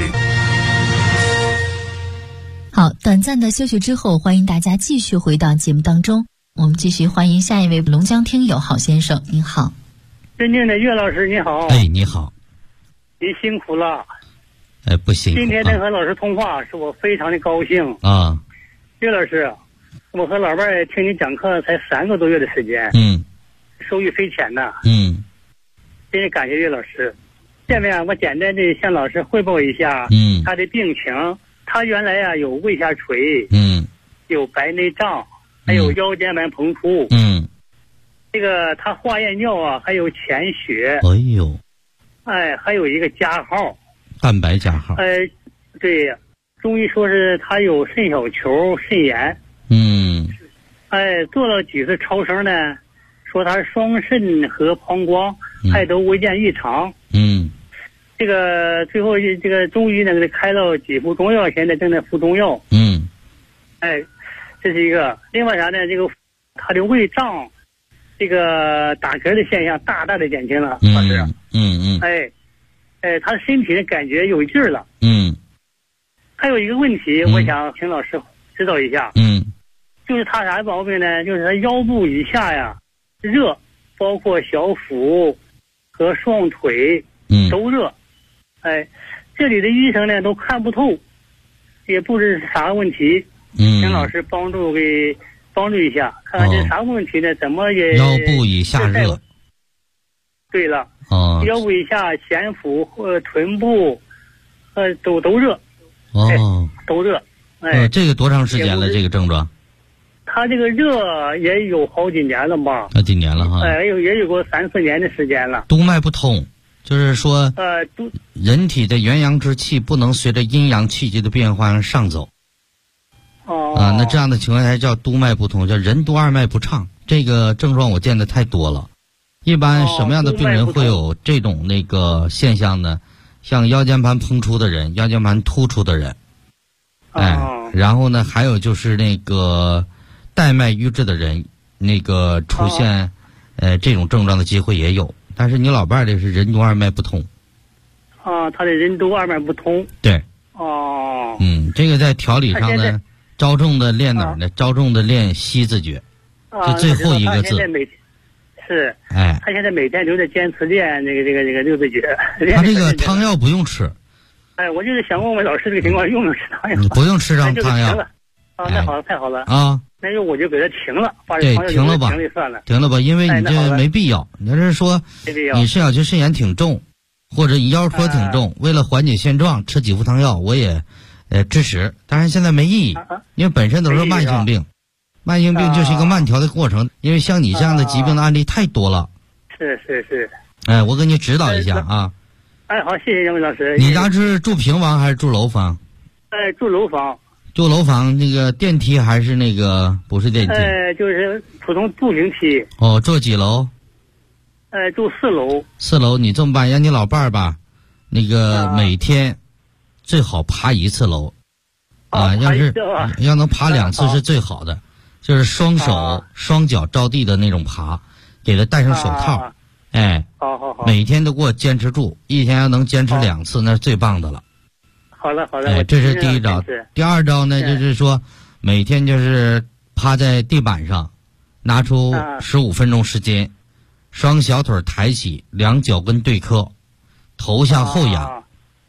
好，短暂的休息之后，欢迎大家继续回到节目当中。我们继续欢迎下一位龙江听友郝先生，您好。 尊敬的岳老师，你好。 哎，你好。 您辛苦了。 不辛苦。 今天能和老师通话，是我非常的高兴啊。 岳老师，我和老伴儿听你讲课才3个多月的时间，受益匪浅呐。真是感谢岳老师。下面我简单的向老师汇报一下他的病情。他原来有胃下垂，有白内障，还有腰间盘膨出，这个他化验尿还有潜血， 哎呦， 还有一个加号， 蛋白加号， 对，中医说是他有肾小球肾炎，做了几次超声呢，说他双肾和膀胱还都未见异常，这个最后这个中医呢给他开了几副中药，现在正在服中药。这是一个。另外啥呢？这个他的胃胀，这个打嗝的现象大大的减轻了，老师。他身体的感觉有劲儿了。还有一个问题，我想请老师指导一下。就是他啥毛病呢？就是他腰部以下呀热，包括小腹和双腿都热。这里的医生呢都看不透，也不知是啥问题，请老师帮助一下，看看这是啥问题呢？怎么也腰部以下热？ 对了，腰部以下、前腹和臀部，都热，都热。 这个多长时间了？这个症状？ 他这个热也有好几年了吧？ 几年了哈？ 也有过3、4年的时间了。 督脉不通。就是说，人体的元阳之气不能随着阴阳气机的变化上走。那这样的情况下叫督脉不通，叫任督二脉不畅。这个症状我见的太多了。一般什么样的病人会有这种那个现象呢？像腰间盘膨出的人，腰间盘突出的人，然后呢，还有就是那个带脉瘀滞的人，那个出现这种症状的机会也有。但是你老伴儿这是任督二脉不通， 他的任督二脉不通。 对，这个在调理上呢，着重的练哪儿呢？着重的练西字诀，就最后一个字。 是，他现在每天都在坚持练这个六字诀。 他这个汤药不用吃。 我就是想问问老师这个情况用不用吃汤药？ 不用吃上汤药。 那好了，太好了啊！ 那就我就给他停了，把这汤药停了吧，停了吧，因为你这没必要。你要是说你肾小球肾炎挺重，或者你腰托挺重，为了缓解现状吃几副汤药，我也支持。当然现在没意义，因为本身都是慢性病，慢性病就是一个慢调的过程。因为像你这样的疾病的案例太多了。 是。 我给你指导一下啊。 好，谢谢杨伟老师。 你家是住平房还是住楼房？ 住楼房。 住楼房那个电梯还是那个不是电梯？ 就是普通步行梯。 住几楼？ 住4楼。 4楼，你这么办，让你老伴儿吧，那个每天最好爬1次楼，要能爬2次是最好的，就是双手双脚着地的那种爬，给他戴上手套， 好， 每天都给我坚持住，一天要能坚持2次，那是最棒的了。 好了， 这是第一招。第二招呢，就是说每天就是趴在地板上，拿出15分钟时间，双小腿抬起，2脚跟对磕，头向后仰。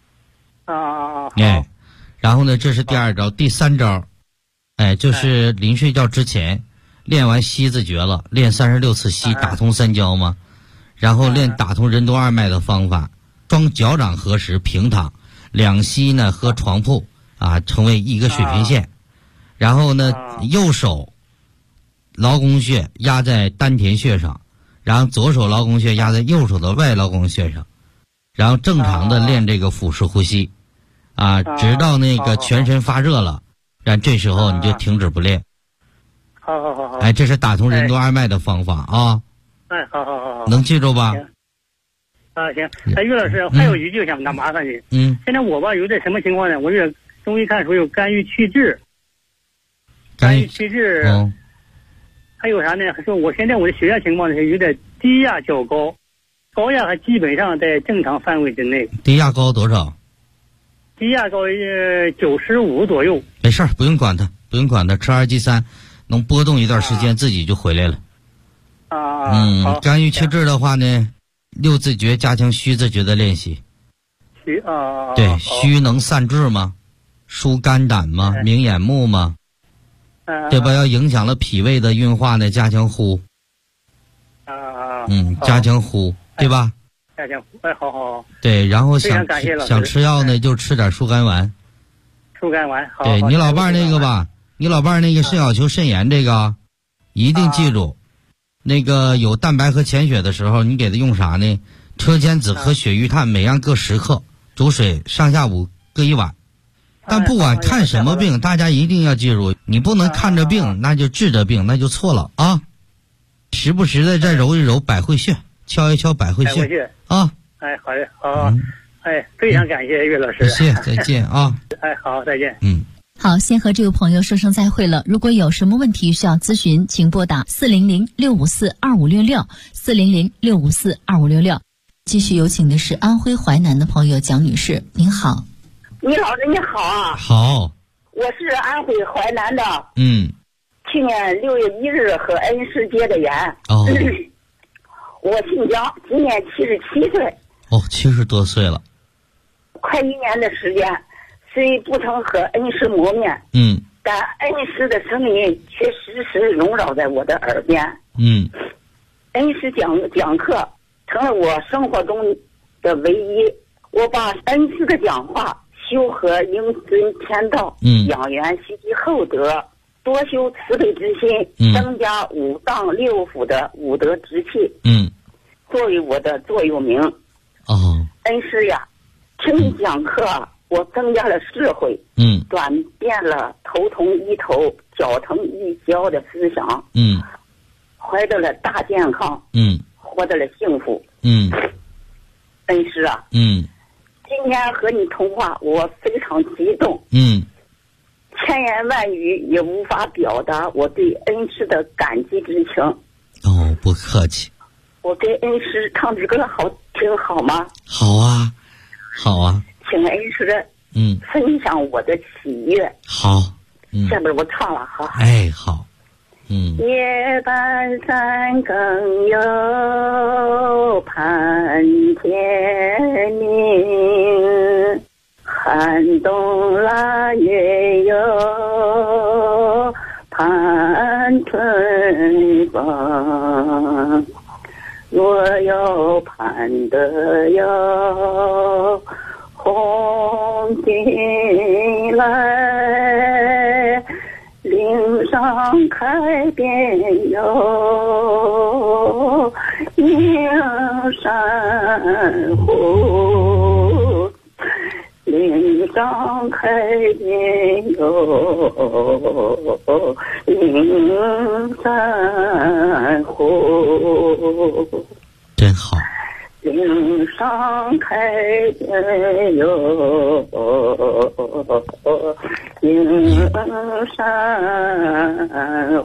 然后呢，这是第2招。第3招，就是临睡觉之前练完西字诀了，练36次西，打通3焦嘛，然后练打通任督二脉的方法，双脚掌合十平躺。2膝呢和床铺成为一个水平线，然后呢右手劳宫穴压在丹田穴上，然后左手劳宫穴压在右手的外劳宫穴上，然后正常的练这个腹式呼吸， 啊，直到那个全身发热了，然后这时候你就停止不练。 好。 哎，这是打通任督二脉的方法啊。 哎，好。 能记住吧？ 行。哎，岳老师，还有一句想麻烦你。现在我吧有点什么情况呢？我这中医看说有肝郁气滞。肝郁气滞。还有啥呢？说我现在我的血压情况呢是有点低压较高，高压还基本上在正常范围之内。 低压高多少？ 低压高95左右。 没事儿，不用管它，吃2G3，能波动一段时间，自己就回来了。肝郁气滞的话呢，6字诀加强虚字诀的练习。对，虚能散滞吗？疏肝胆吗？明眼目吗？对吧？要影响了脾胃的运化呢，加强呼。加强呼，对吧？ 加强呼，好。 对，然后想吃药呢，就吃点疏肝丸。 疏肝丸，好。 对你老伴儿那个吧，你老伴儿那个肾小球肾炎这个，一定记住，那个有蛋白和潜血的时候，你给他用啥呢？车前子和血玉炭每样各10克，煮水上下午各1碗。但不管看什么病，大家一定要记住，你不能看着病那就治着病，那就错了啊！时不时的再揉一揉百会穴，敲一敲百会穴啊！ 哎，好的，好，哎，非常感谢岳老师， 谢谢，再见啊！ 哎，好，再见。 好，先和这位朋友说声再会了。如果有什么问题需要咨询，请拨打400-654-2566，400-654-2566。继续有请的是安徽淮南的朋友蒋女士，您好。 你老师你好啊。 好。 我是安徽淮南的。去年6月1日和恩师结的缘。我姓蒋，今年77岁。 70多岁了。 快1年的时间，虽不曾和恩师磨面，但恩师的声音却时时萦绕在我的耳边。恩师讲课成了我生活中的唯一。我把恩师的讲话修和应遵天道，养元蓄积厚德，多修慈悲之心，增加5脏6腑的5德之气，作为我的座右铭。恩师呀，听你讲课，我增加了智慧，转变了头痛医头，脚疼医脚的思想，怀得了大健康，活得了幸福。恩师啊，今天和你通话，我非常激动，千言万语也无法表达我对恩师的感激之情。 不客气。 我给恩师唱支歌好听好吗？ 好啊，好啊。 请恩师分享我的喜悦。 好。 下边我唱了，好。 哎，好。 夜半三更又盼天明，寒冬腊月又盼春风，我又盼得有红军来，岭上开遍有映山湖，岭上开遍有映山湖。 真好。 岭上开遍有映山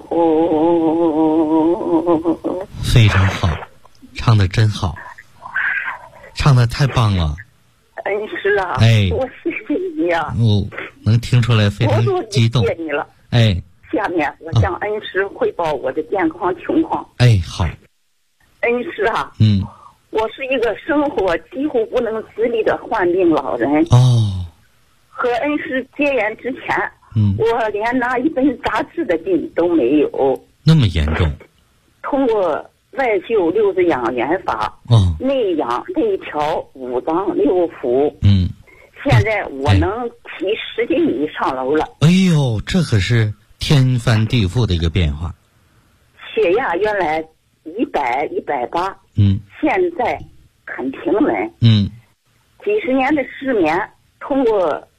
湖。 非常好，唱得真好，唱得太棒了。 恩师啊，我谢谢你啊。 能听出来非常激动。 谢谢你了。下面我向恩师汇报我的健康情况。 好。 恩师啊，我是一个生活几乎不能自理的患病老人。和恩师结缘之前，我连拿一本杂志的劲都没有。 那么严重？ 通过外修6字养元法，内养内调5脏6腑。现在我能提10斤米上楼了。 哎呦，这可是天翻地覆的一个变化。 血压原来100、180，现在很平稳。几十年的失眠，通过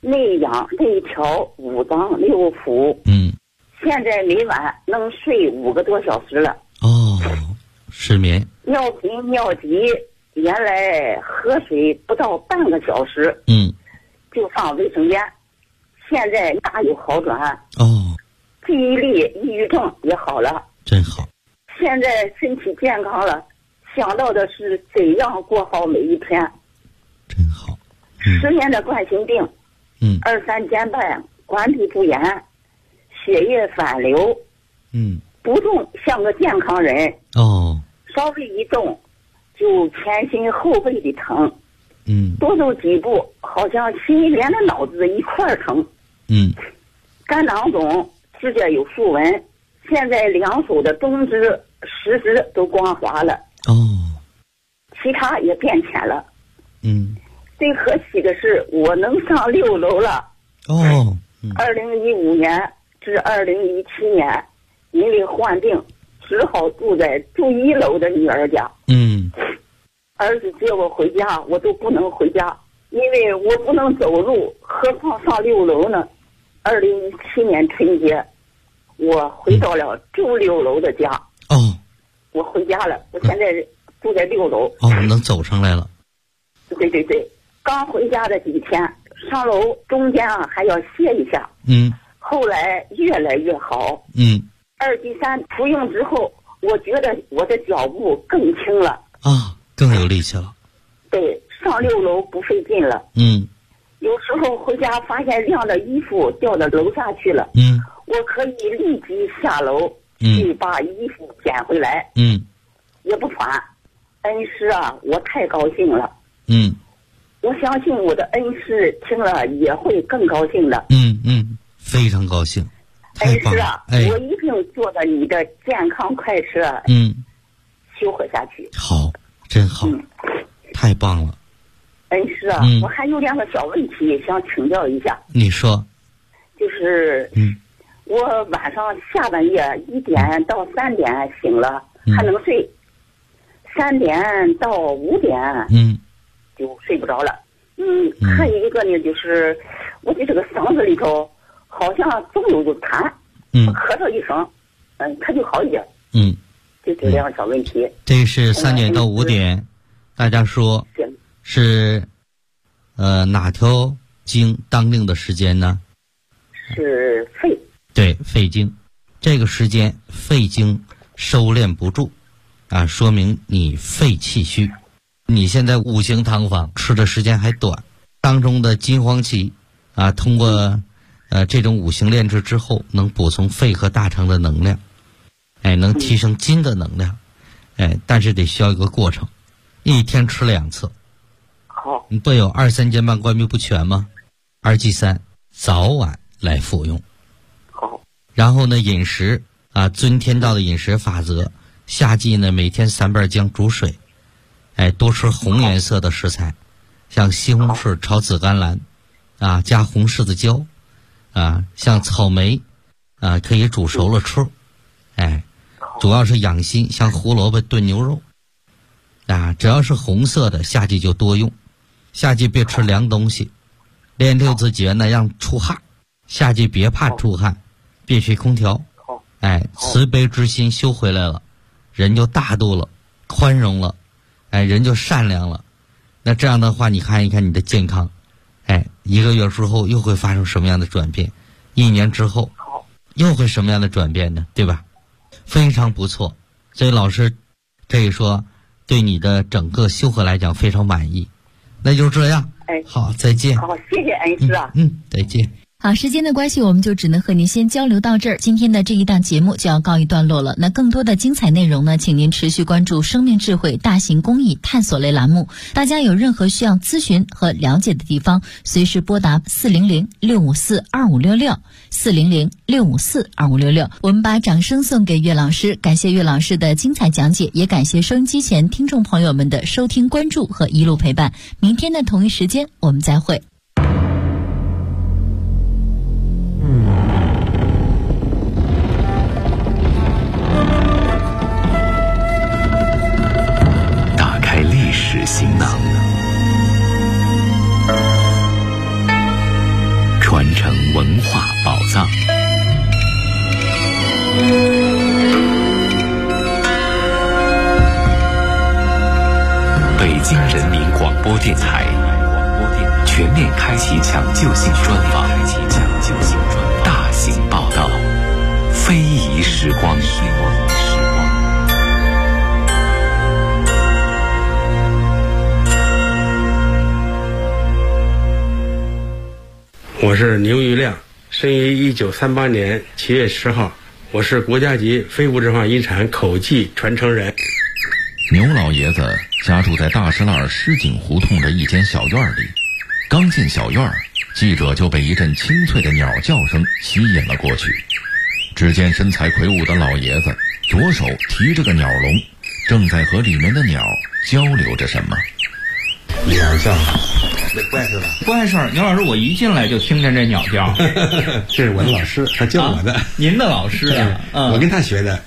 内养内调五脏六腑。现在每晚能睡5个多小时了。 失眠。 尿频尿急，原来喝水不到半个小时，就上卫生间，现在大有好转。记忆力、抑郁症也好了。 真好。 现在身体健康了，想到的是怎样过好每一天。 真好。 10年的冠心病，2、3间半，关闭不严，血液反流，不动像个健康人。稍微一动就前心后背的疼，多走几步好像心连着脑子一块疼。肝囊肿，指甲有竖纹，现在2手的中指、食指都光滑了。其他也变浅了。最可喜的是我能上6楼了。2015年至2017年，因为患病，只好住1楼的女儿家。儿子接我回家，我都不能回家，因为我不能走路，何况上6楼呢？2017年春节，我回到了住6楼的家。我回家了，我现在住在6楼。 能走上来了。 对，刚回家的几天，上楼中间还要歇一下。后来越来越好。2剂3服用之后，我觉得我的脚步更轻了。 更有力气了。 对，上6楼不费劲了。有时候回家发现晾的衣服掉到楼下去了，我可以立即下楼去把衣服捡回来。也不喘。恩师啊，我太高兴了。我相信我的恩师听了也会更高兴的。非常高兴。恩师啊，我一定坐着你的健康快车，修活下去。 好，真好。太棒了。 恩师啊，我还有2个小问题想请教一下。 你说。 就是我晚上下半夜1点到3点醒了，还能睡，3点到5点就睡不着了。还有一个呢，就是我的这个嗓子里头好像总有痰，咳嗽一声，它就好一点。就这2个小问题。 这是3点到5点，大家说是哪条经当令的时间呢？ 是肺。 对，肺经。这个时间肺经收敛不住说明你肺气虚。你现在5行汤方吃的时间还短，当中的金黄芪通过这种5行炼制之后，能补充肺和大肠的能量，能提升筋的能量，但是得需要一个过程，1天吃2次。 好。 你不有2、3间半关闭不全吗？2剂3早晚来服用。 好。 然后呢，饮食遵天道的饮食法则，夏季呢每天3瓣姜煮水，多吃红颜色的食材，像西红柿炒紫甘蓝加红柿子椒像草莓可以煮熟了吃，主要是养心，像胡萝卜炖牛肉只要是红色的夏季就多用。夏季别吃凉东西，练6字诀呢让出汗，夏季别怕出汗，别吹空调，慈悲之心修回来了，人就大度了，宽容了，人就善良了。那这样的话，你看一看你的健康，1个月之后又会发生什么样的转变？1年之后又会什么样的转变呢？对吧？非常不错。所以老师可以说对你的整个修和来讲非常满意。那就这样。好，再见。 好，谢谢恩师啊。 再见。 好，时间的关系，我们就只能和您先交流到这儿。今天的这一档节目就要告一段落了。那更多的精彩内容呢，请您持续关注生命智慧大型公益探索类栏目。大家有任何需要咨询和了解的地方，随时拨打400-654-2566 400-654-2566。我们把掌声送给岳老师，感谢岳老师的精彩讲解，也感谢收音机前听众朋友们的收听关注和一路陪伴。明天的同一时间我们再会。 行囊， 新人民广播电台全面开启抢救性专访，大型报道，非遗时光。 我是牛玉亮，生于1938年7月10号，我是国家级非物质文化遗产口技传承人。 牛老爷子家住在大石栏石井胡同的一间小院里，刚进小院，记者就被一阵清脆的鸟叫声吸引了过去。只见身材魁梧的老爷子左手提着个鸟笼，正在和里面的鸟交流着什么。 鸟叫，那不碍事吧？ 不碍事。牛老师，我一进来就听见这鸟叫。 这是我的老师，他教我的。 您的老师啊？ 我跟他学的。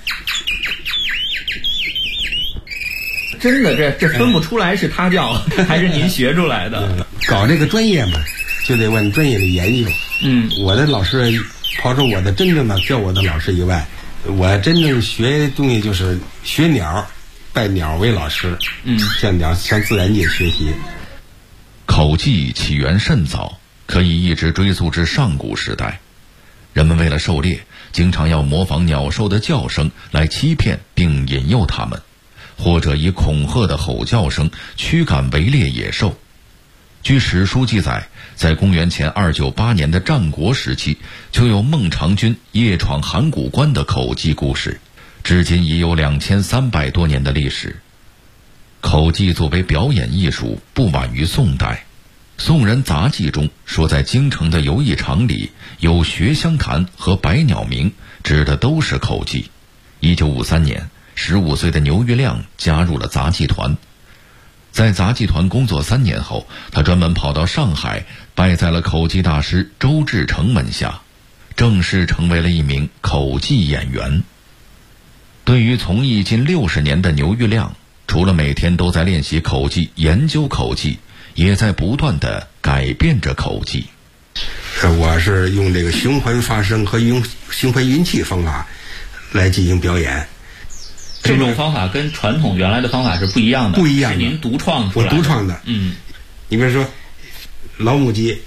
真的，这分不出来是他教还是您学出来的。 搞这个专业嘛，就得往专业里研究。我的老师，刨出我的真正的教我的老师以外，我真正学东西就是学鸟，拜鸟为老师。向自然界学习。 口技起源甚早，可以一直追溯至上古时代。人们为了狩猎，经常要模仿鸟兽的叫声来欺骗并引诱它们，或者以恐吓的吼叫声驱赶围猎野兽。据史书记载，在公元前298年的战国时期，就有孟尝君夜闯函谷关的口技故事，至今已有2300多年的历史。口技作为表演艺术，不晚于宋代。宋人杂记中说，在京城的游艺场里有学香坛和百鸟鸣，指的都是口技。1953年，15岁的牛玉亮加入了杂技团。在杂技团工作3年后，他专门跑到上海，拜在了口技大师周志成门下，正式成为了一名口技演员。对于从艺近60年的牛玉亮，除了每天都在练习口技、研究口技，也在不断地改变着口技。 我是用这个循环发声和用循环运气方法来进行表演。 这种方法跟传统原来的方法是不一样的， 不一样的， 是您独创出来的。 我独创的。你比如说老母鸡，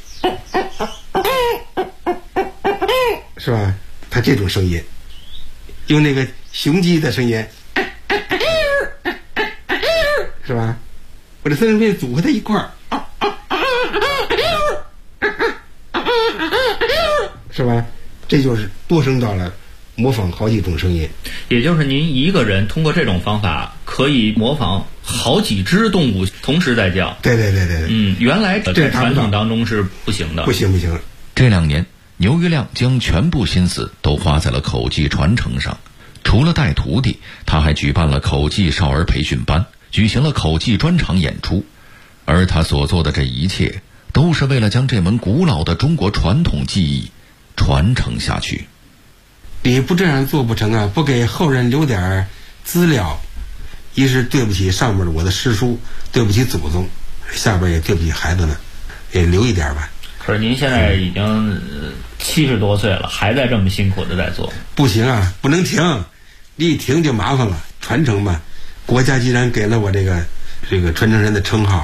是吧？它这种声音，用那个雄鸡的声音，是吧？我这三声片组合在一块儿，是吧？这就是多声道了，模仿好几种声音。 也就是您一个人通过这种方法可以模仿好几只动物同时在叫。 对。 原来在传统当中是不行的。 不行。 这2年，牛玉亮将全部心思都花在了口技传承上。除了带徒弟，他还举办了口技少儿培训班，举行了口技专场演出。而他所做的这一切，都是为了将这门古老的中国传统技艺传承下去。 你不这样做不成啊！不给后人留点资料，一是对不起上面的我的师叔，对不起祖宗，下边也对不起孩子们，也留一点吧。 可是您现在已经70多岁了，还在这么辛苦的在做。 不行啊，不能停，一停就麻烦了。传承嘛，国家既然给了我这个传承人的称号，